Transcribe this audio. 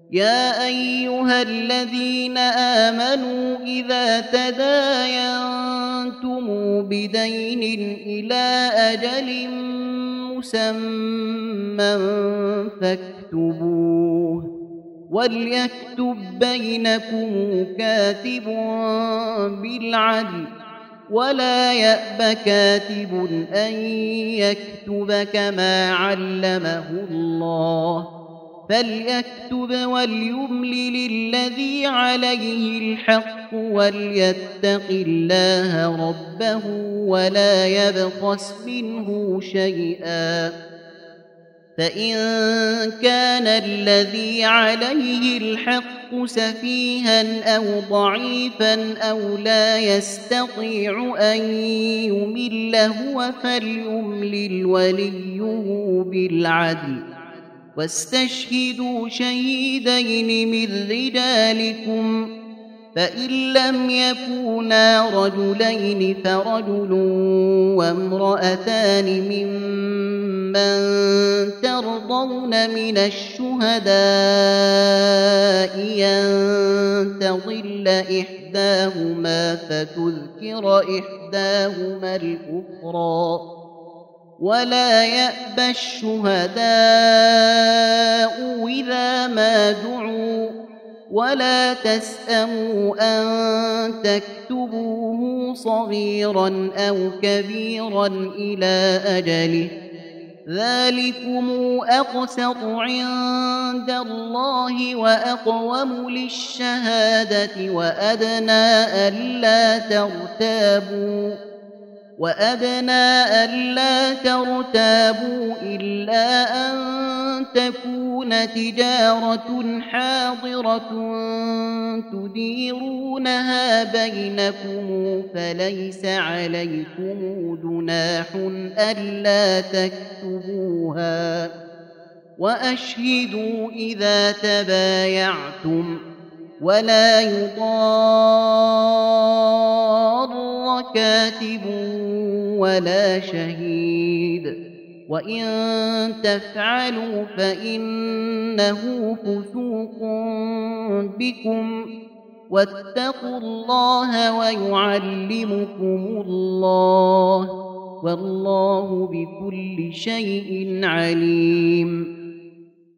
يا أيها الذين آمنوا إذا تداينتم بدين إلى أجل مسمى فاكتبوه وليكتب بينكم كاتب بالعدل ولا يأب كاتب أن يكتب كما علمه الله فليكتب وليملل الذي عليه الحق وليتق الله ربه ولا يبخس منه شيئا فإن كان الذي عليه الحق سفيها أو ضعيفا أو لا يستطيع أن يمل هو فليملل وليه بالعدل واستشهدوا شهيدين من رجالكم فإن لم يكونا رجلين فرجل وامرأتان ممن ترضون من الشهداء أن تضل إحداهما فتذكر إحداهما الأخرى ولا يأبى الشهداء إذا ما دعوا ولا تسأموا أن تكتبوه صغيرا أو كبيرا إلى أجله ذلكم أقسط عند الله وأقوم للشهادة وأدنى ألا ترتابوا إلا أن تكون تجارة حاضرة تديرونها بينكم فليس عليكم جناح ألا تكتبوها وأشهدوا إذا تبايعتم ولا يضار كاتب ولا شهيد وإن تفعلوا فإنه فسوق بكم واتقوا الله ويعلمكم الله والله بكل شيء عليم